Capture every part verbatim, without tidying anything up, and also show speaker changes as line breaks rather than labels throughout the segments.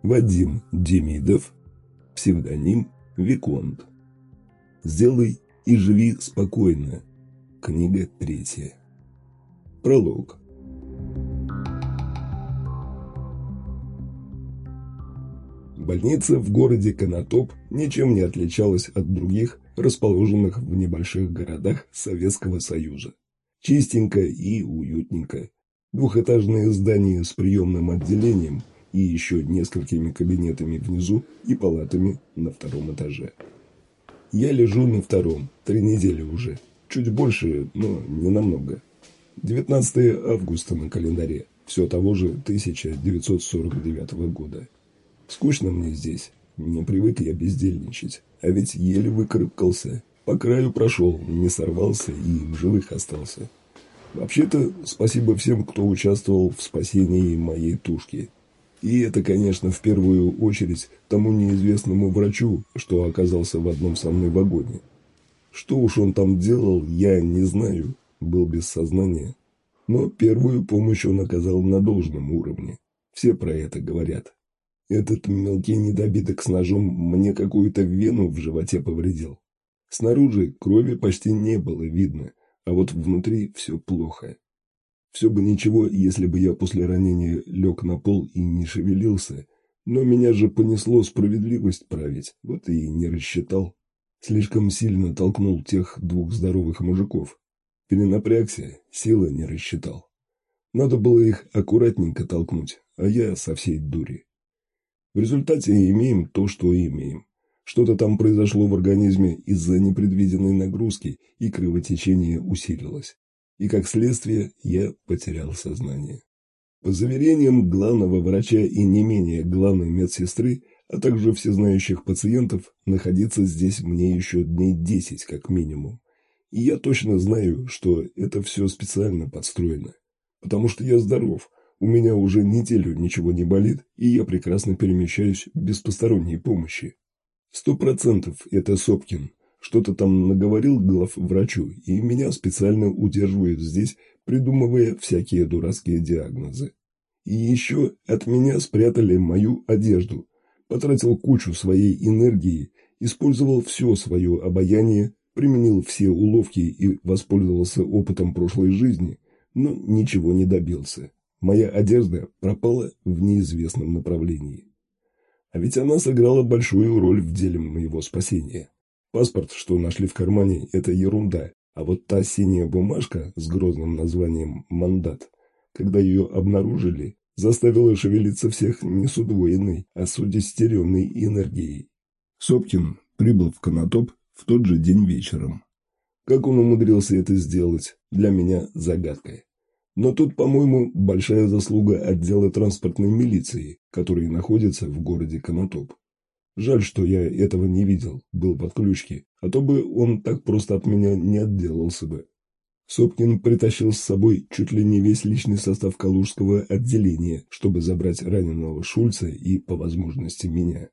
Вадим Демидов, псевдоним Виконт. Сделай и живи спокойно. Книга третья. Пролог. Больница в городе Конотоп ничем не отличалась от других, расположенных в небольших городах Советского Союза. Чистенько и уютненько. Двухэтажное здание с приемным отделением и еще несколькими кабинетами внизу и палатами на втором этаже. Я лежу на втором, три недели уже. Чуть больше, но не намного. девятнадцатое августа на календаре, все того же тысяча девятьсот сорок девятого года. Скучно мне здесь, не привык я бездельничать, а ведь еле выкарабкался. По краю прошел, не сорвался и в живых остался. Вообще-то, спасибо всем, кто участвовал в спасении моей тушки. И это, конечно, в первую очередь тому неизвестному врачу, что оказался в одном со мной вагоне. Что уж он там делал, я не знаю, был без сознания. Но первую помощь он оказал на должном уровне. Все про это говорят. Этот мелкий недобиток с ножом мне какую-то вену в животе повредил. Снаружи крови почти не было видно, а вот внутри все плохо. Все бы ничего, если бы я после ранения лег на пол и не шевелился, но меня же понесло справедливость править, вот и не рассчитал. Слишком сильно толкнул тех двух здоровых мужиков. Перенапрягся, силы не рассчитал. Надо было их аккуратненько толкнуть, а я со всей дури. В результате имеем то, что имеем. Что-то там произошло в организме из-за непредвиденной нагрузки, и кровотечение усилилось. И как следствие я потерял сознание. По заверениям главного врача и не менее главной медсестры, а также всезнающих пациентов, находиться здесь мне еще дней десять как минимум. И я точно знаю, что это все специально подстроено. Потому что я здоров, у меня уже неделю ничего не болит, и я прекрасно перемещаюсь без посторонней помощи. Сто процентов это Сопкин. Что-то там наговорил главврачу, и меня специально удерживают здесь, придумывая всякие дурацкие диагнозы. И еще от меня спрятали мою одежду. Потратил кучу своей энергии, использовал все свое обаяние, применил все уловки и воспользовался опытом прошлой жизни, но ничего не добился. Моя одежда пропала в неизвестном направлении. А ведь она сыграла большую роль в деле моего спасения. Паспорт, что нашли в кармане, это ерунда, а вот та синяя бумажка с грозным названием «Мандат», когда ее обнаружили, заставила шевелиться всех не с удвоенной, а с удесятеренной энергией. Сопкин прибыл в Конотоп в тот же день вечером. Как он умудрился это сделать, для меня загадка. Но тут, по-моему, большая заслуга отдела транспортной милиции, который находится в городе Конотоп. Жаль, что я этого не видел, был под ключки, а то бы он так просто от меня не отделался бы. Сопкин притащил с собой чуть ли не весь личный состав калужского отделения, чтобы забрать раненого Шульца и, по возможности, меня.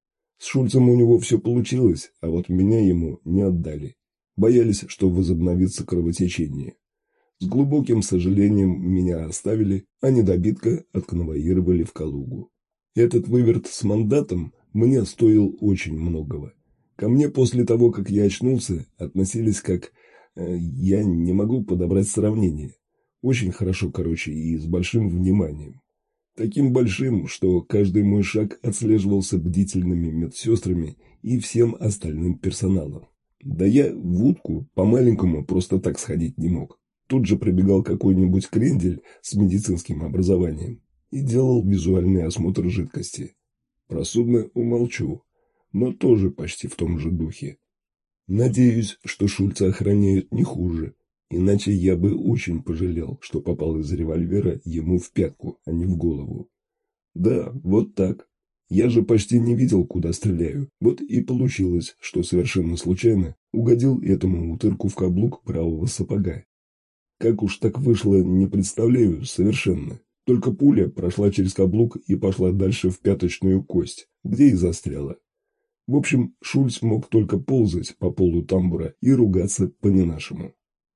С Шульцем у него все получилось, а вот меня ему не отдали. Боялись, что возобновится кровотечение. С глубоким сожалением меня оставили, а недобитка отконвоировали в Калугу. Этот выверт с мандатом мне стоил очень многого. Ко мне после того, как я очнулся, относились как... Э, я не могу подобрать сравнение. Очень хорошо, короче, и с большим вниманием. Таким большим, что каждый мой шаг отслеживался бдительными медсестрами и всем остальным персоналом. Да я в утку по-маленькому просто так сходить не мог. Тут же прибегал какой-нибудь крендель с медицинским образованием и делал визуальный осмотр жидкости. Про судно умолчу, но тоже почти в том же духе. Надеюсь, что Шульца охраняют не хуже, иначе я бы очень пожалел, что попал из револьвера ему в пятку, а не в голову. Да, вот так. Я же почти не видел, куда стреляю. Вот и получилось, что совершенно случайно угодил этому утырку в каблук правого сапога. Как уж так вышло, не представляю совершенно. Только пуля прошла через каблук и пошла дальше в пяточную кость, где и застряла. В общем, Шульц мог только ползать по полу тамбура и ругаться по-не-нашему.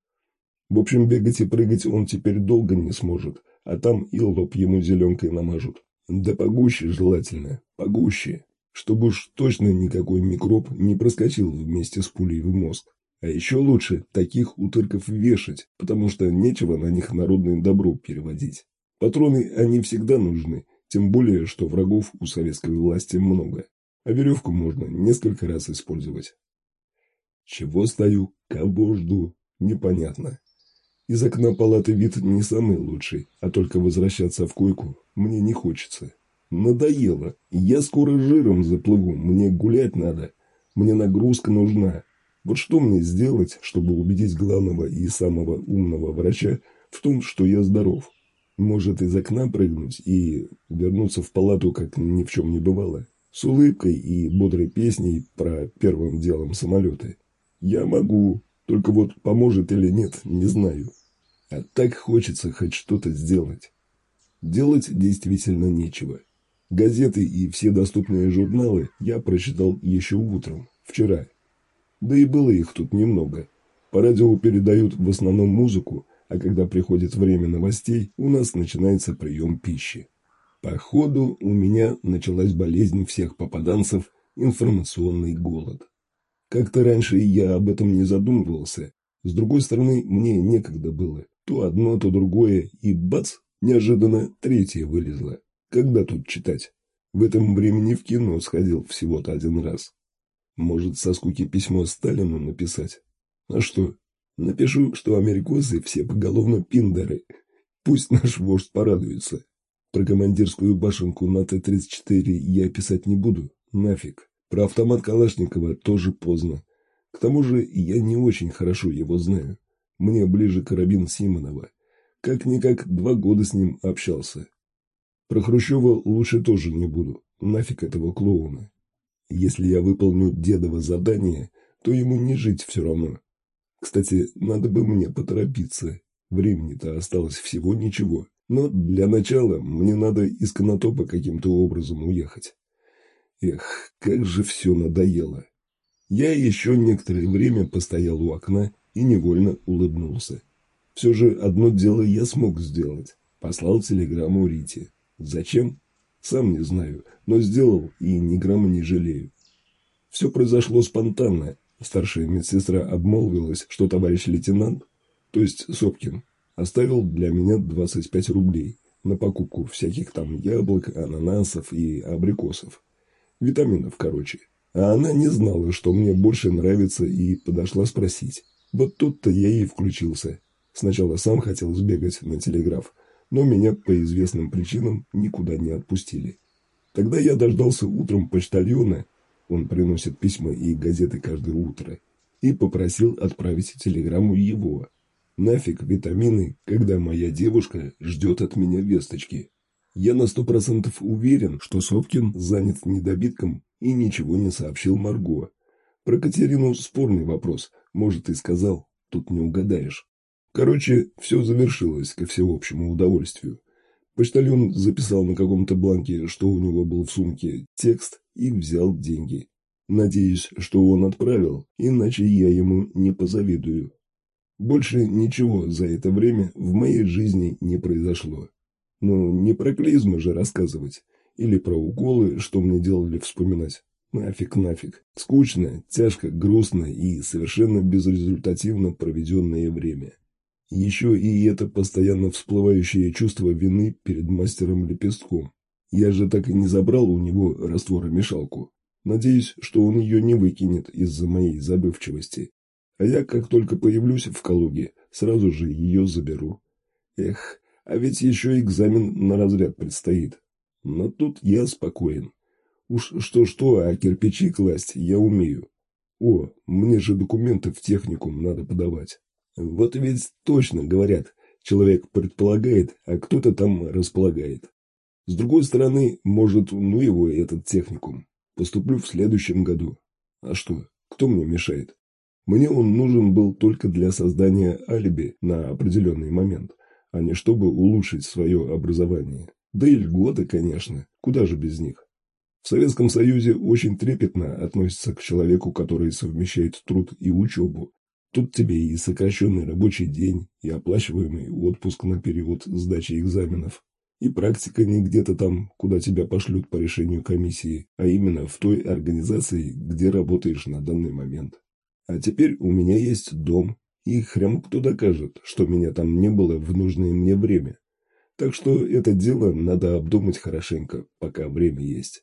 В общем, бегать и прыгать он теперь долго не сможет, а там и лоб ему зеленкой намажут. Да погуще желательно, погуще, чтобы уж точно никакой микроб не проскочил вместе с пулей в мозг. А еще лучше таких утырков вешать, потому что нечего на них народное добро переводить. Патроны они всегда нужны, тем более, что врагов у советской власти много, а веревку можно несколько раз использовать. Чего стою, кого жду, непонятно. Из окна палаты вид не самый лучший, а только возвращаться в койку мне не хочется. Надоело, я скоро жиром заплыву, мне гулять надо, мне нагрузка нужна. Вот что мне сделать, чтобы убедить главного и самого умного врача в том, что я здоров? Может, из окна прыгнуть и вернуться в палату, как ни в чем не бывало, с улыбкой и бодрой песней про первым делом самолеты? Я могу, только вот поможет или нет, не знаю. А так хочется хоть что-то сделать. Делать действительно нечего. Газеты и все доступные журналы я прочитал еще утром, вчера. Да и было их тут немного. По радио передают в основном музыку, а когда приходит время новостей, у нас начинается прием пищи. Походу, у меня началась болезнь всех попаданцев – информационный голод. Как-то раньше я об этом не задумывался. С другой стороны, мне некогда было. То одно, то другое, и бац, неожиданно третье вылезло. Когда тут читать? В этом времени в кино сходил всего-то один раз. Может, со скуки письмо Сталину написать? А что? Напишу, что америкосы все поголовно пиндеры. Пусть наш вождь порадуется. Про командирскую башенку на Т тридцать четыре я писать не буду. Нафиг. Про автомат Калашникова тоже поздно. К тому же я не очень хорошо его знаю. Мне ближе карабин Симонова. Как-никак два года с ним общался. Про Хрущева лучше тоже не буду. Нафиг этого клоуна. Если я выполню дедово задание, то ему не жить все равно. Кстати, надо бы мне поторопиться. Времени-то осталось всего ничего. Но для начала мне надо из Конотопа каким-то образом уехать. Эх, как же все надоело. Я еще некоторое время постоял у окна и невольно улыбнулся. Все же одно дело я смог сделать. Послал телеграмму Рите. Зачем? Сам не знаю, но сделал и ни грамма не жалею. Все произошло спонтанно. Старшая медсестра обмолвилась, что товарищ лейтенант, то есть Сопкин, оставил для меня двадцать пять рублей на покупку всяких там яблок, ананасов и абрикосов. Витаминов, короче. А она не знала, что мне больше нравится, и подошла спросить. Вот тут-то я и включился. Сначала сам хотел сбегать на телеграф, но меня по известным причинам никуда не отпустили. Тогда я дождался утром почтальона, он приносит письма и газеты каждое утро, и попросил отправить телеграмму его. Нафиг витамины, когда моя девушка ждет от меня весточки. Я на сто процентов уверен, что Сопкин занят недобитком и ничего не сообщил Марго. Про Катерину спорный вопрос, может, и сказал, тут не угадаешь. Короче, все завершилось ко всеобщему удовольствию. Почтальон записал на каком-то бланке, что у него был в сумке, текст и взял деньги. Надеюсь, что он отправил, иначе я ему не позавидую. Больше ничего за это время в моей жизни не произошло. Ну, не про клизмы же рассказывать. Или про уколы, что мне делали вспоминать. Нафиг, нафиг. Скучно, тяжко, грустно и совершенно безрезультативно проведенное время. Еще и это постоянно всплывающее чувство вины перед мастером Лепестком. Я же так и не забрал у него растворомешалку. Надеюсь, что он ее не выкинет из-за моей забывчивости. А я, как только появлюсь в Калуге, сразу же ее заберу. Эх, а ведь еще экзамен на разряд предстоит. Но тут я спокоен. Уж что-что, а кирпичи класть я умею. О, мне же документы в техникум надо подавать. Вот ведь точно говорят, человек предполагает, а кто-то там располагает. С другой стороны, может, ну его этот техникум. Поступлю в следующем году. А что, кто мне мешает? Мне он нужен был только для создания алиби на определенный момент, а не чтобы улучшить свое образование. Да и льготы, конечно, куда же без них. В Советском Союзе очень трепетно относятся к человеку, который совмещает труд и учебу. Тут тебе и сокращенный рабочий день, и оплачиваемый отпуск на период сдачи экзаменов. И практика не где-то там, куда тебя пошлют по решению комиссии, а именно в той организации, где работаешь на данный момент. А теперь у меня есть дом, и хрен кто докажет, что меня там не было в нужное мне время. Так что это дело надо обдумать хорошенько, пока время есть.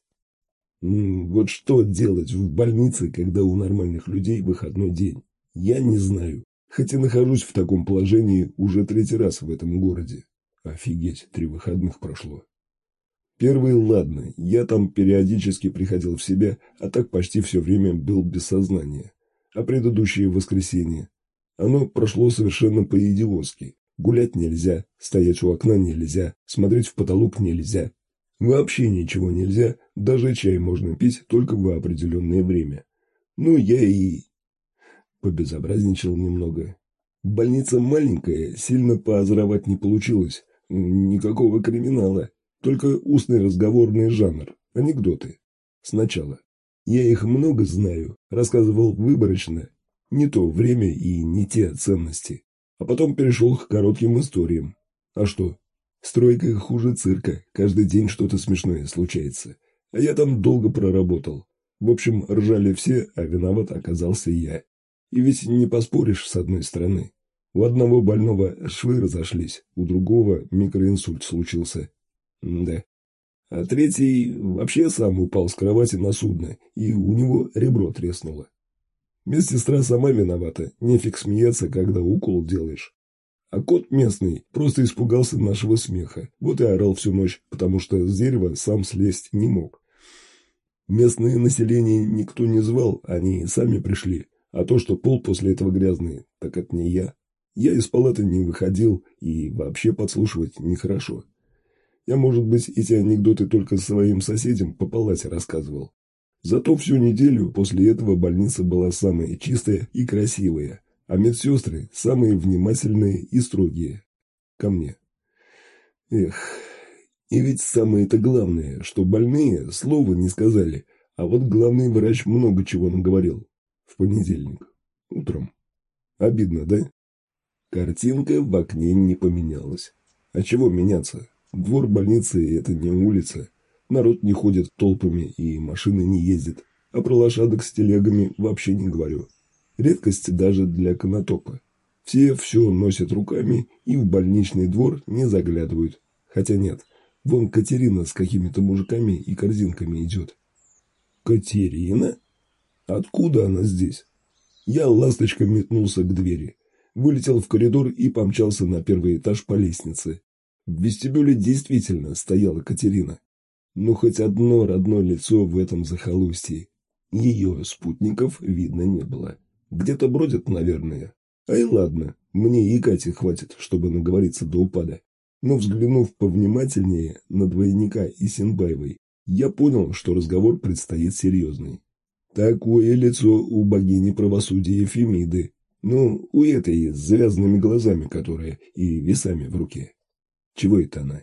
М, Вот что делать в больнице, когда у нормальных людей выходной день? Я не знаю, хотя нахожусь в таком положении уже третий раз в этом городе. Офигеть, три выходных прошло. Первый, ладно, я там периодически приходил в себя, а так почти все время был без сознания. А предыдущее воскресенье? Оно прошло совершенно по-идиотски. Гулять нельзя, стоять у окна нельзя, смотреть в потолок нельзя. Вообще ничего нельзя, даже чай можно пить только в определенное время. Ну, я и побезобразничал немного. Больница маленькая, сильно поозоровать не получилось. Никакого криминала. Только устный разговорный жанр. Анекдоты. Сначала. Я их много знаю. Рассказывал выборочно. Не то время и не те ценности. А потом перешел к коротким историям. А что? Стройка хуже цирка. Каждый день что-то смешное случается. А я там долго проработал. В общем, ржали все, а виноват оказался я. И ведь не поспоришь с одной стороны. У одного больного швы разошлись, у другого микроинсульт случился. Да. А третий вообще сам упал с кровати на судно, и у него ребро треснуло. Медсестра сама виновата, нефиг смеяться, когда укол делаешь. А кот местный просто испугался нашего смеха, вот и орал всю ночь, потому что с дерева сам слезть не мог. Местное население никто не звал, они сами пришли. А то, что пол после этого грязный, так это не я. Я из палаты не выходил, и вообще подслушивать нехорошо. Я, может быть, эти анекдоты только своим соседям по палате рассказывал. Зато всю неделю после этого больница была самая чистая и красивая, а медсестры самые внимательные и строгие. Ко мне. Эх, и ведь самое-то главное, что больные слова не сказали, а вот главный врач много чего наговорил. В понедельник. Утром. Обидно, да? Картинка в окне не поменялась. А чего меняться? Двор больницы – это не улица. Народ не ходит толпами и машины не ездят. А про лошадок с телегами вообще не говорю. Редкость даже для Конотопа. Все все носят руками и в больничный двор не заглядывают. Хотя нет, вон Катерина с какими-то мужиками и корзинками идет. Катерина? Откуда она здесь? Я ласточкой метнулся к двери. Вылетел в коридор и помчался на первый этаж по лестнице. В вестибюле действительно стояла Катерина. Но хоть одно родное лицо в этом захолустье. Ее спутников видно не было. Где-то бродят, наверное. Ай, ладно, мне и Кати хватит, чтобы наговориться до упада. Но взглянув повнимательнее на двойника и Синбаевой, я понял, что разговор предстоит серьезный. Такое лицо у богини правосудия Фемиды. Ну, у этой с завязанными глазами, которая и весами в руке. Чего это она?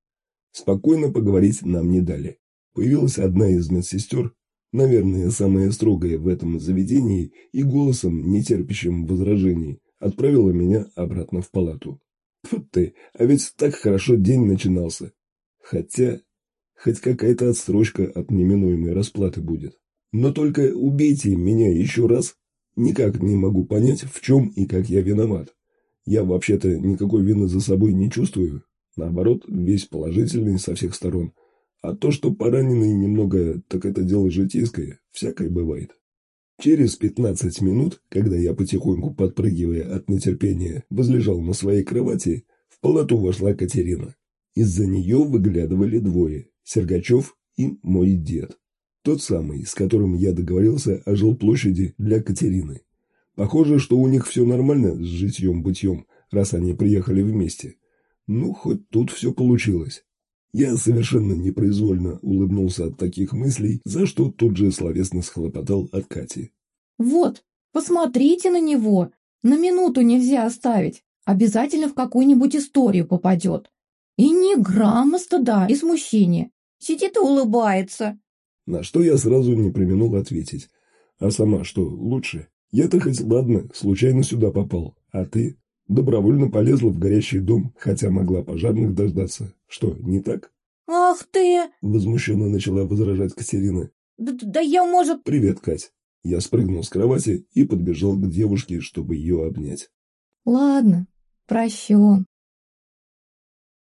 Спокойно поговорить нам не дали. Появилась одна из медсестер, наверное, самая строгая в этом заведении, и голосом, не терпящим возражений, отправила меня обратно в палату. Тьфу ты, а ведь так хорошо день начинался. Хотя, хоть какая-то отсрочка от неминуемой расплаты будет. Но только убейте меня еще раз. Никак не могу понять, в чем и как я виноват. Я вообще-то никакой вины за собой не чувствую. Наоборот, весь положительный со всех сторон. А то, что пораненный немного, так это дело житейское, всякое бывает. Через пятнадцать минут, когда я потихоньку подпрыгивая от нетерпения возлежал на своей кровати, в палату вошла Катерина. Из-за нее выглядывали двое – Сергачев и мой дед. Тот самый, с которым я договорился о жилплощади для Катерины. Похоже, что у них все нормально с житьем-бытьем, раз они приехали вместе. Ну, хоть тут все получилось. Я совершенно непроизвольно улыбнулся от таких мыслей, за что тут же словесно схлопотал от Кати.
«Вот, посмотрите на него. На минуту нельзя оставить. Обязательно в какую-нибудь историю попадет. И ни грамма стыда и смущения. Сидит и улыбается».
На что я сразу не преминул ответить. А сама что, лучше? Я-то хоть ладно, случайно сюда попал. А ты? Добровольно полезла в горящий дом, хотя могла пожарных дождаться. Что, не так?
Ах ты!
Возмущенно начала возражать Катерина.
Да, да я, может...
Привет, Кать. Я спрыгнул с кровати и подбежал к девушке, чтобы ее обнять.
Ладно, прощен.